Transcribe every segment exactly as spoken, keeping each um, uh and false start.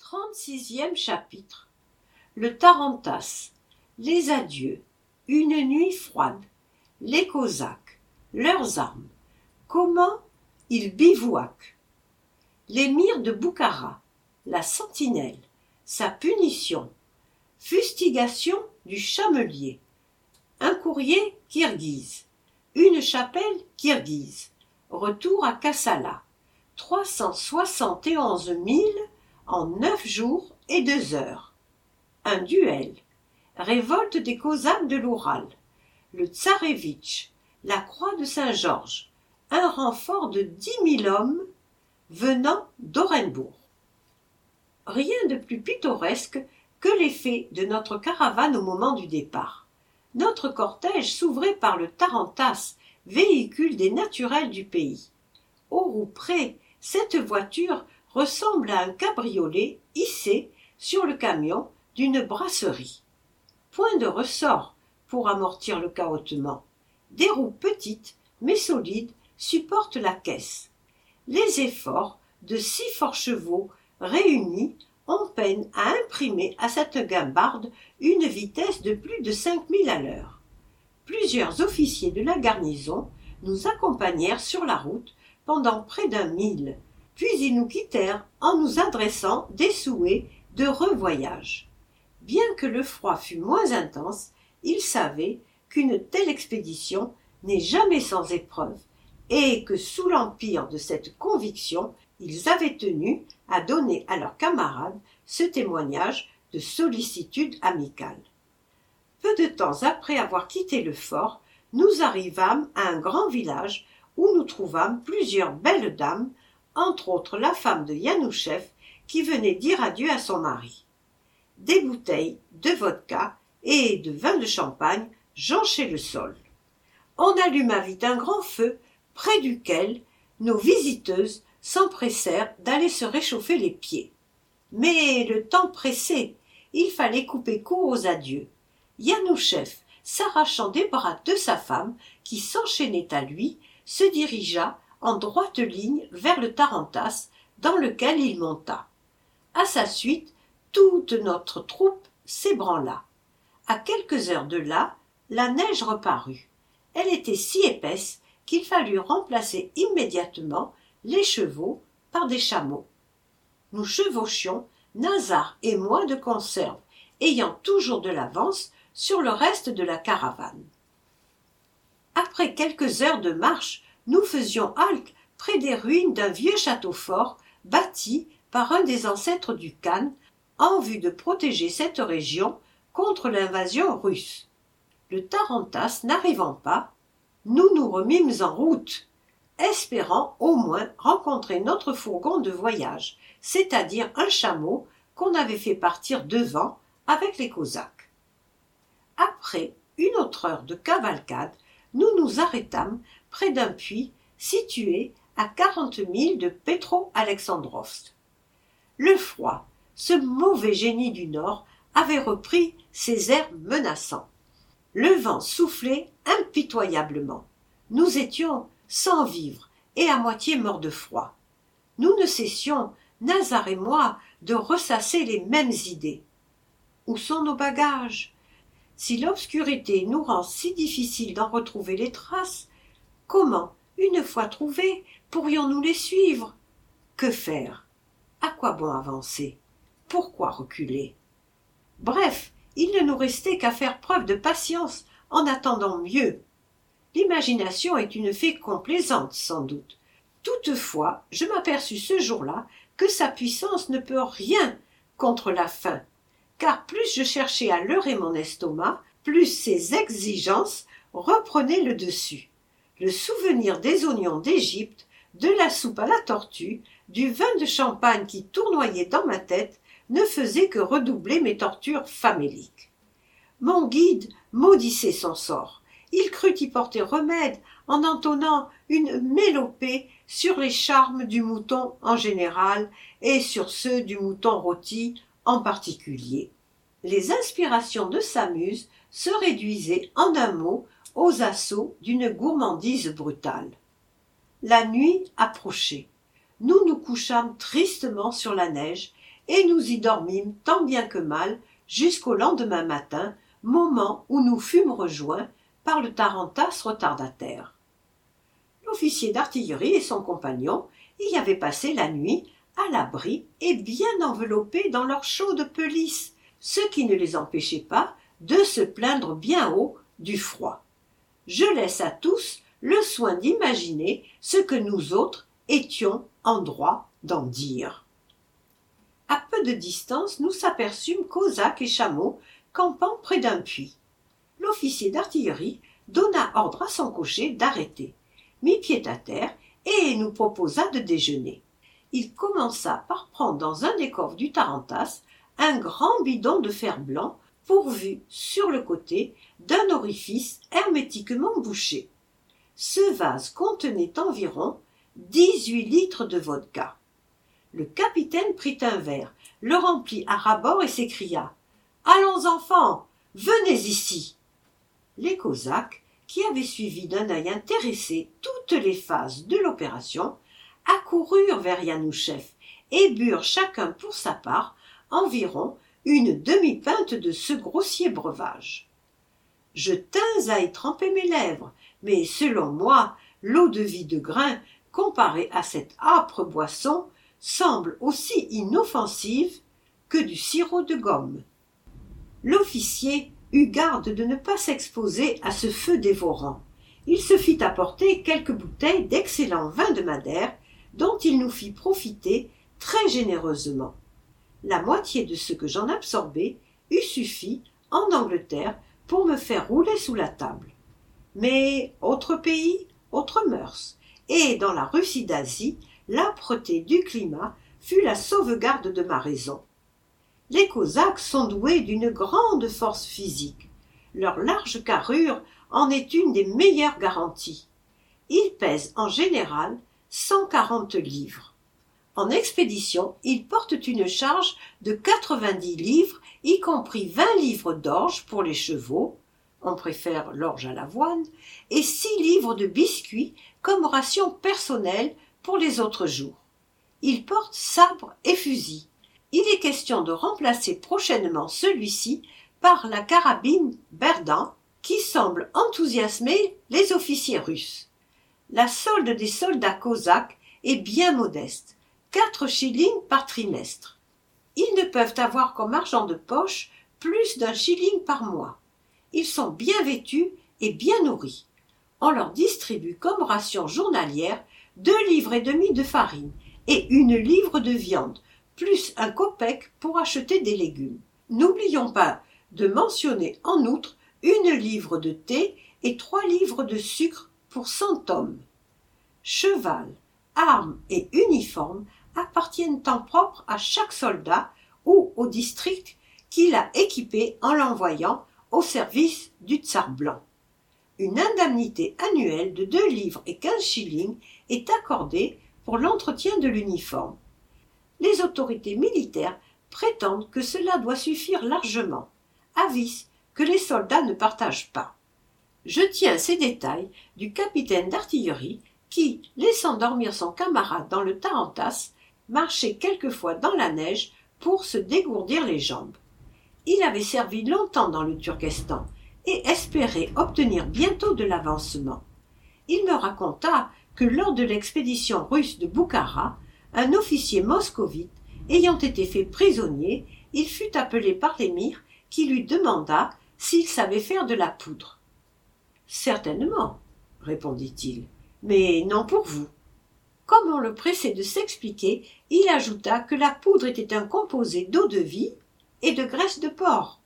trente-sixième chapitre. Le tarantas, les adieux, une nuit froide, les Cosaques, leurs armes, comment ils bivouaquent. L'émir de Boukhara, la sentinelle, sa punition, fustigation du chamelier, un courrier kirghize, une chapelle kirghize, retour à Kassala, trois cent soixante et onze milles en neuf jours et deux heures. Un duel, révolte des Cosaques de l'Oural, le Tsarévitch, la croix de Saint-Georges, un renfort de dix mille hommes venant d'Orenbourg. Rien de plus pittoresque que l'effet de notre caravane au moment du départ. Notre cortège s'ouvrait par le tarantas, véhicule des naturels du pays. Aux roues près, cette voiture ressemble à un cabriolet hissé sur le camion d'une brasserie. Point de ressort pour amortir le cahotement. Des roues petites mais solides supportent la caisse. Les efforts de six forts chevaux réunis ont peine à imprimer à cette guimbarde une vitesse de plus de cinq milles à l'heure. Plusieurs officiers de la garnison nous accompagnèrent sur la route pendant près d'un mille, puis ils nous quittèrent en nous adressant des souhaits de revoyage. Bien que le froid fût moins intense, ils savaient qu'une telle expédition n'est jamais sans épreuve, et que sous l'empire de cette conviction, ils avaient tenu à donner à leurs camarades ce témoignage de sollicitude amicale. Peu de temps après avoir quitté le fort, nous arrivâmes à un grand village où nous trouvâmes plusieurs belles dames, entre autres la femme de Yanouchev qui venait dire adieu à son mari. Des bouteilles de vodka et de vin de champagne jonchaient le sol. On alluma vite un grand feu près duquel nos visiteuses s'empressèrent d'aller se réchauffer les pieds. Mais le temps pressait, il fallait couper court aux adieux. Yanouchev, s'arrachant des bras de sa femme, qui s'enchaînait à lui, se dirigea en droite ligne vers le tarantas dans lequel il monta. À sa suite, toute notre troupe s'ébranla. À quelques heures de là, la neige reparut. Elle était si épaisse qu'il fallut remplacer immédiatement les chevaux par des chameaux. Nous chevauchions, Nazar et moi de conserve, ayant toujours de l'avance sur le reste de la caravane. Après quelques heures de marche, nous faisions halte près des ruines d'un vieux château fort bâti par un des ancêtres du Khan en vue de protéger cette région contre l'invasion russe. Le tarantas n'arrivant pas, nous nous remîmes en route, espérant au moins rencontrer notre fourgon de voyage, c'est-à-dire un chameau qu'on avait fait partir devant avec les Cosaques. Après une autre heure de cavalcade, nous nous arrêtâmes près d'un puits situé à quarante milles de Petro-Alexandrovsk. Le froid, ce mauvais génie du Nord, avait repris ses airs menaçants. Le vent soufflait impitoyablement. Nous étions sans vivre et à moitié morts de froid. Nous ne cessions, Nazar et moi, de ressasser les mêmes idées. Où sont nos bagages? Si l'obscurité nous rend si difficile d'en retrouver les traces, comment, une fois trouvés, pourrions-nous les suivre? Que faire? À quoi bon avancer? Pourquoi reculer? Bref, il ne nous restait qu'à faire preuve de patience en attendant mieux. L'imagination est une fée complaisante, sans doute. Toutefois, je m'aperçus ce jour-là que sa puissance ne peut rien contre la faim, car plus je cherchais à leurrer mon estomac, plus ses exigences reprenaient le dessus. Le souvenir des oignons d'Égypte, de la soupe à la tortue, du vin de champagne qui tournoyait dans ma tête ne faisait que redoubler mes tortures faméliques. Mon guide maudissait son sort. Il crut y porter remède en entonnant une mélopée sur les charmes du mouton en général et sur ceux du mouton rôti en particulier. Les inspirations de sa muse se réduisaient en un mot aux assauts d'une gourmandise brutale. La nuit approchait. Nous nous couchâmes tristement sur la neige et nous y dormîmes tant bien que mal jusqu'au lendemain matin, moment où nous fûmes rejoints par le tarantas retardataire. L'officier d'artillerie et son compagnon y avaient passé la nuit à l'abri et bien enveloppés dans leur chaude pelisse, ce qui ne les empêchait pas de se plaindre bien haut du froid. Je laisse à tous le soin d'imaginer ce que nous autres étions en droit d'en dire. À peu de distance, nous s'aperçûmes Cosaques et chameaux campant près d'un puits. L'officier d'artillerie donna ordre à son cocher d'arrêter, mit pied à terre et nous proposa de déjeuner. Il commença par prendre dans un des coffres du tarantas un grand bidon de fer blanc pourvu sur le côté d'un orifice hermétiquement bouché. Ce vase contenait environ dix-huit litres de vodka. Le capitaine prit un verre, le remplit à ras-bord et s'écria « Allons, enfants, venez ici !» Les Cosaques, qui avaient suivi d'un œil intéressé toutes les phases de l'opération, accoururent vers Yanouchev et burent chacun pour sa part environ une demi-pinte de ce grossier breuvage. Je tins à y tremper mes lèvres, mais selon moi, l'eau-de-vie de grain, comparée à cette âpre boisson, semble aussi inoffensive que du sirop de gomme. L'officier eut garde de ne pas s'exposer à ce feu dévorant. Il se fit apporter quelques bouteilles d'excellent vin de Madère, dont il nous fit profiter très généreusement. La moitié de ce que j'en absorbais eût suffi, en Angleterre, pour me faire rouler sous la table. Mais autre pays, autre mœurs, et dans la Russie d'Asie, l'âpreté du climat fut la sauvegarde de ma raison. Les Cosaques sont doués d'une grande force physique. Leur large carrure en est une des meilleures garanties. Ils pèsent en général cent quarante livres. En expédition, ils portent une charge de quatre-vingt-dix livres, y compris vingt livres d'orge pour les chevaux, on préfère l'orge à l'avoine, et six livres de biscuits comme ration personnelle pour les autres jours. Ils portent sabre et fusil. Il est question de remplacer prochainement celui-ci par la carabine Berdan, qui semble enthousiasmer les officiers russes. La solde des soldats cosaques est bien modeste, quatre shillings par trimestre. Ils ne peuvent avoir comme argent de poche plus d'un shilling par mois. Ils sont bien vêtus et bien nourris. On leur distribue comme ration journalière deux livres et demi de farine et une livre de viande, plus un kopek pour acheter des légumes. N'oublions pas de mentionner en outre une livre de thé et trois livres de sucre pour cent hommes. Cheval, armes et uniformes appartiennent en propre à chaque soldat ou au district qui l'a équipé en l'envoyant au service du tsar blanc. Une indemnité annuelle de deux livres et quinze shillings est accordée pour l'entretien de l'uniforme. Les autorités militaires prétendent que cela doit suffire largement, avis que les soldats ne partagent pas. Je tiens ces détails du capitaine d'artillerie qui, laissant dormir son camarade dans le tarantas, marchait quelquefois dans la neige pour se dégourdir les jambes. Il avait servi longtemps dans le Turkestan et espérait obtenir bientôt de l'avancement. Il me raconta que lors de l'expédition russe de Boukhara, un officier moscovite ayant été fait prisonnier, il fut appelé par l'émir qui lui demanda s'il savait faire de la poudre. « Certainement, répondit-il, mais non pour vous. » Comme on le pressait de s'expliquer, il ajouta que la poudre était un composé d'eau-de-vie et de graisse de porc.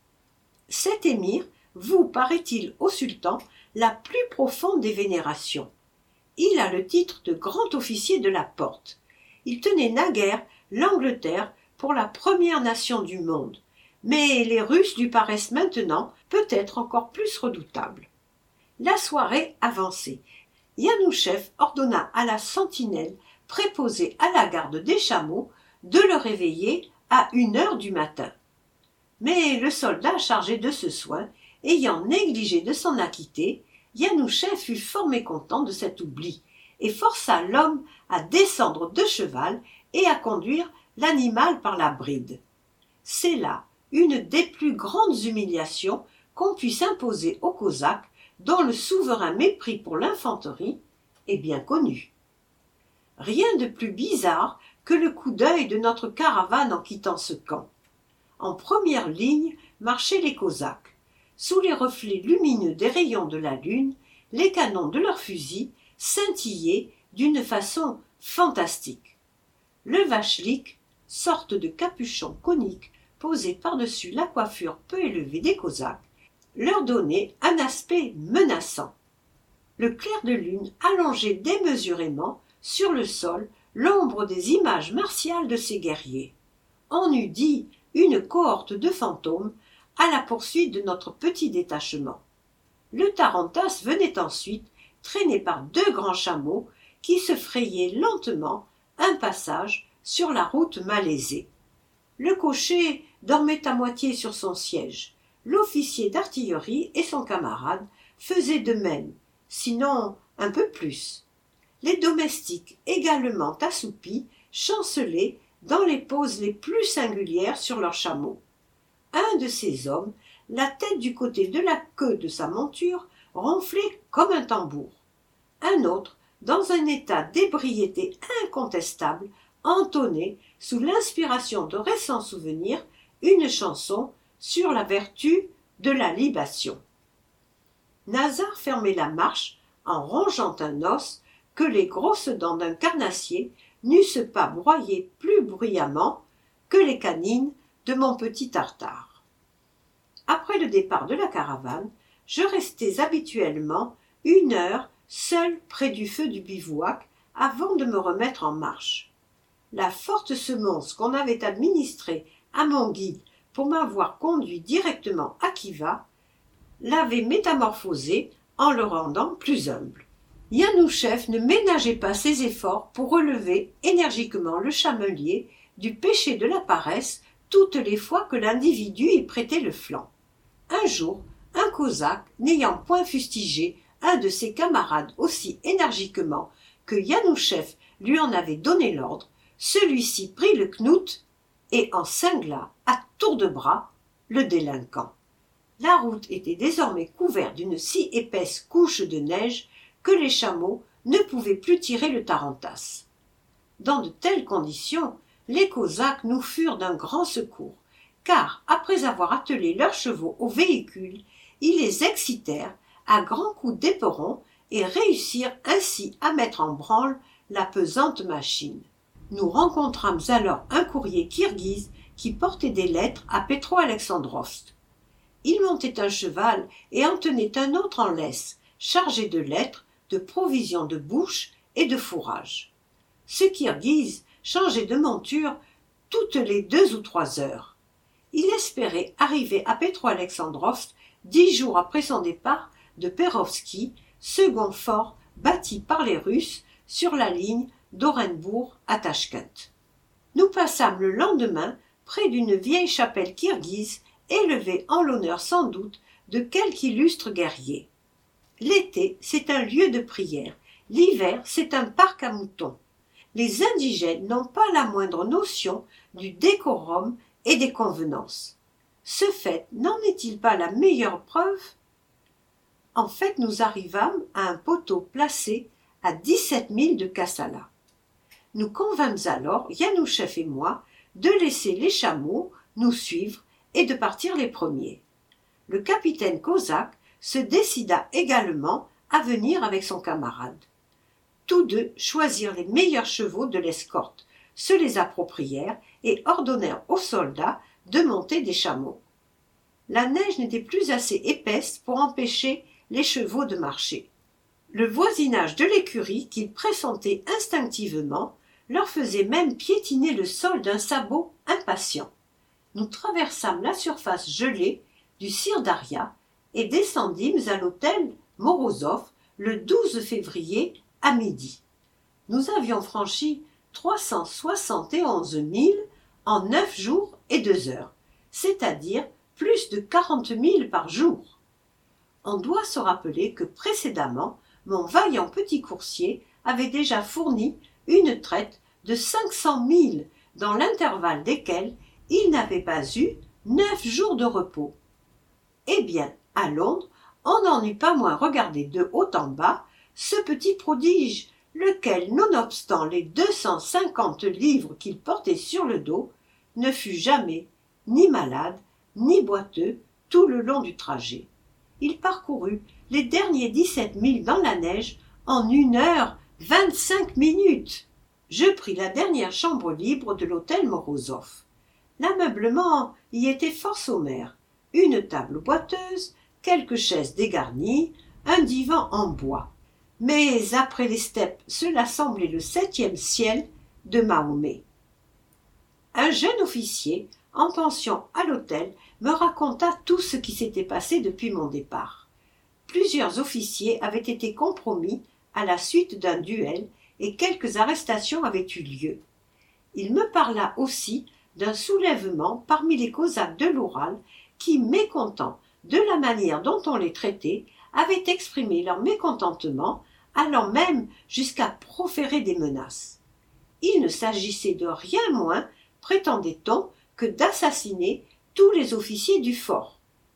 Cet émir voue, paraît-il, au sultan la plus profonde des vénérations. Il a le titre de grand officier de la porte. Il tenait naguère l'Angleterre pour la première nation du monde, mais les Russes lui paraissent maintenant peut-être encore plus redoutables. La soirée avançait. Yanouchev ordonna à la sentinelle préposée à la garde des chameaux de le réveiller à une heure du matin. Mais le soldat chargé de ce soin, ayant négligé de s'en acquitter, Yanouchev fut fort mécontent de cet oubli et força l'homme à descendre de cheval et à conduire l'animal par la bride. C'est là une des plus grandes humiliations qu'on puisse imposer aux Cosaques, dont le souverain mépris pour l'infanterie est bien connu. Rien de plus bizarre que le coup d'œil de notre caravane en quittant ce camp. En première ligne marchaient les Cosaques. Sous les reflets lumineux des rayons de la lune, les canons de leurs fusils scintillaient d'une façon fantastique. Le vachlik, sorte de capuchon conique posé par-dessus la coiffure peu élevée des Cosaques, leur donnait un aspect menaçant. Le clair de lune allongeait démesurément sur le sol l'ombre des images martiales de ces guerriers. On eût dit une cohorte de fantômes à la poursuite de notre petit détachement. Le tarantas venait ensuite, traîné par deux grands chameaux qui se frayaient lentement un passage sur la route malaisée. Le cocher dormait à moitié sur son siège. L'officier d'artillerie et son camarade faisaient de même, sinon un peu plus. Les domestiques, également assoupis, chancelaient dans les poses les plus singulières sur leurs chameaux. Un de ces hommes, la tête du côté de la queue de sa monture, ronflait comme un tambour. Un autre, dans un état d'ébriété incontestable, entonnait, sous l'inspiration de récents souvenirs, une chanson sur la vertu de la libation. Nazar fermait la marche en rongeant un os que les grosses dents d'un carnassier n'eussent pas broyé plus bruyamment que les canines de mon petit Tartare. Après le départ de la caravane, je restais habituellement une heure seul près du feu du bivouac avant de me remettre en marche. La forte semonce qu'on avait administrée à mon guide pour m'avoir conduit directement à Khiva l'avait métamorphosé en le rendant plus humble. Yanouchev ne ménageait pas ses efforts pour relever énergiquement le chamelier du péché de la paresse toutes les fois que l'individu y prêtait le flanc. Un jour, un Cosaque, n'ayant point fustigé un de ses camarades aussi énergiquement que Yanouchev lui en avait donné l'ordre, celui-ci prit le knout et en cingla à tour de bras le délinquant. La route était désormais couverte d'une si épaisse couche de neige que les chameaux ne pouvaient plus tirer le tarantas. Dans de telles conditions, les Cosaques nous furent d'un grand secours, car, après avoir attelé leurs chevaux au véhicule, ils les excitèrent à grands coups d'éperon et réussirent ainsi à mettre en branle la pesante machine. Nous rencontrâmes alors un courrier kirghize qui portait des lettres à Petro-Alexandrovsk. Il montait un cheval et en tenait un autre en laisse, chargé de lettres, de provisions de bouche et de fourrage. Ce kirghize changeait de monture toutes les deux ou trois heures. Il espérait arriver à Petro-Alexandrovsk dix jours après son départ de Perovski, second fort bâti par les Russes sur la ligne d'Orenbourg à Tachkent. Nous passâmes le lendemain près d'une vieille chapelle kirghize élevée en l'honneur sans doute de quelque illustre guerrier. L'été, c'est un lieu de prière, l'hiver, c'est un parc à moutons. Les indigènes n'ont pas la moindre notion du décorum et des convenances. Ce fait n'en est-il pas la meilleure preuve? En fait, nous arrivâmes à un poteau placé à dix-sept milles de Kassala. Nous convînmes alors, Yanouchev et moi, de laisser les chameaux nous suivre et de partir les premiers. Le capitaine cosaque se décida également à venir avec son camarade. Tous deux choisirent les meilleurs chevaux de l'escorte, se les approprièrent et ordonnèrent aux soldats de monter des chameaux. La neige n'était plus assez épaisse pour empêcher les chevaux de marcher. Le voisinage de l'écurie qu'ils pressentaient instinctivement leur faisait même piétiner le sol d'un sabot impatient. Nous traversâmes la surface gelée du Sirdaria et descendîmes à l'hôtel Morozov le douze février à midi. Nous avions franchi trois cent soixante et onze milles en neuf jours et deux heures, c'est-à-dire plus de quarante milles par jour. On doit se rappeler que précédemment, mon vaillant petit coursier avait déjà fourni une traite de cinq cents milles dans l'intervalle desquels il n'avait pas eu neuf jours de repos. Eh bien, à Londres, on n'en eut pas moins regardé de haut en bas ce petit prodige, lequel, nonobstant les deux cent cinquante livres qu'il portait sur le dos, ne fut jamais ni malade, ni boiteux tout le long du trajet. Il parcourut les derniers dix-sept milles dans la neige en une heure vingt-cinq minutes. Je pris la dernière chambre libre de l'hôtel Morozov. L'ameublement y était fort sommaire. Une table boiteuse, quelques chaises dégarnies, un divan en bois. Mais après les steppes, cela semblait le septième ciel de Mahomet. Un jeune officier, en pension à l'hôtel, me raconta tout ce qui s'était passé depuis mon départ. Plusieurs officiers avaient été compromis à la suite d'un duel et quelques arrestations avaient eu lieu. Il me parla aussi d'un soulèvement parmi les Cosaques de l'Oural qui, mécontents de la manière dont on les traitait, avaient exprimé leur mécontentement, allant même jusqu'à proférer des menaces. Il ne s'agissait de rien moins, prétendait-on, que d'assassiner tous les officiers du fort.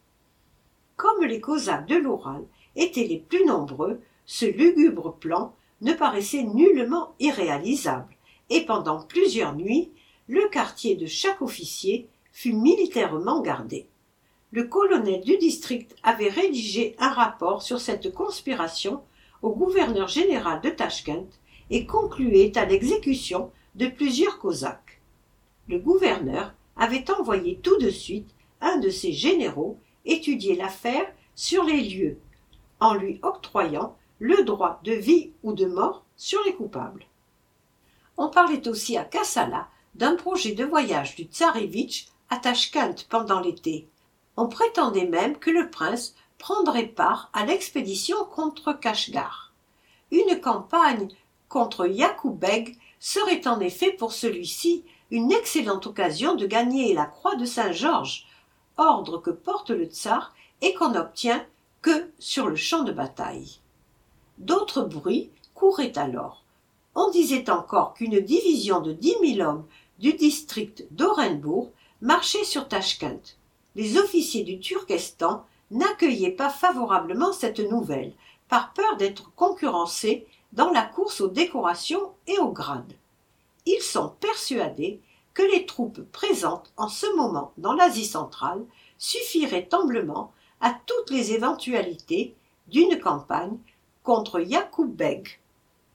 Comme les Cosaques de l'Oural étaient les plus nombreux, ce lugubre plan ne paraissait nullement irréalisable, et pendant plusieurs nuits, le quartier de chaque officier fut militairement gardé. Le colonel du district avait rédigé un rapport sur cette conspiration au gouverneur général de Tachkent et concluait à l'exécution de plusieurs Cosaques. Le gouverneur avait envoyé tout de suite un de ses généraux étudier l'affaire sur les lieux, en lui octroyant le droit de vie ou de mort sur les coupables. On parlait aussi à Kassala d'un projet de voyage du tsarévitch à Tachkent pendant l'été. On prétendait même que le prince prendrait part à l'expédition contre Kashgar. Une campagne contre Yacoub Beg serait en effet pour celui-ci une excellente occasion de gagner la croix de Saint-Georges, ordre que porte le tsar et qu'on n'obtient que sur le champ de bataille. D'autres bruits couraient alors. On disait encore qu'une division de dix mille hommes du district d'Orenbourg marchait sur Tachkent. Les officiers du Turkestan n'accueillaient pas favorablement cette nouvelle, par peur d'être concurrencés dans la course aux décorations et aux grades. Ils sont persuadés que les troupes présentes en ce moment dans l'Asie centrale suffiraient amplement à toutes les éventualités d'une campagne contre Yacoub Beg.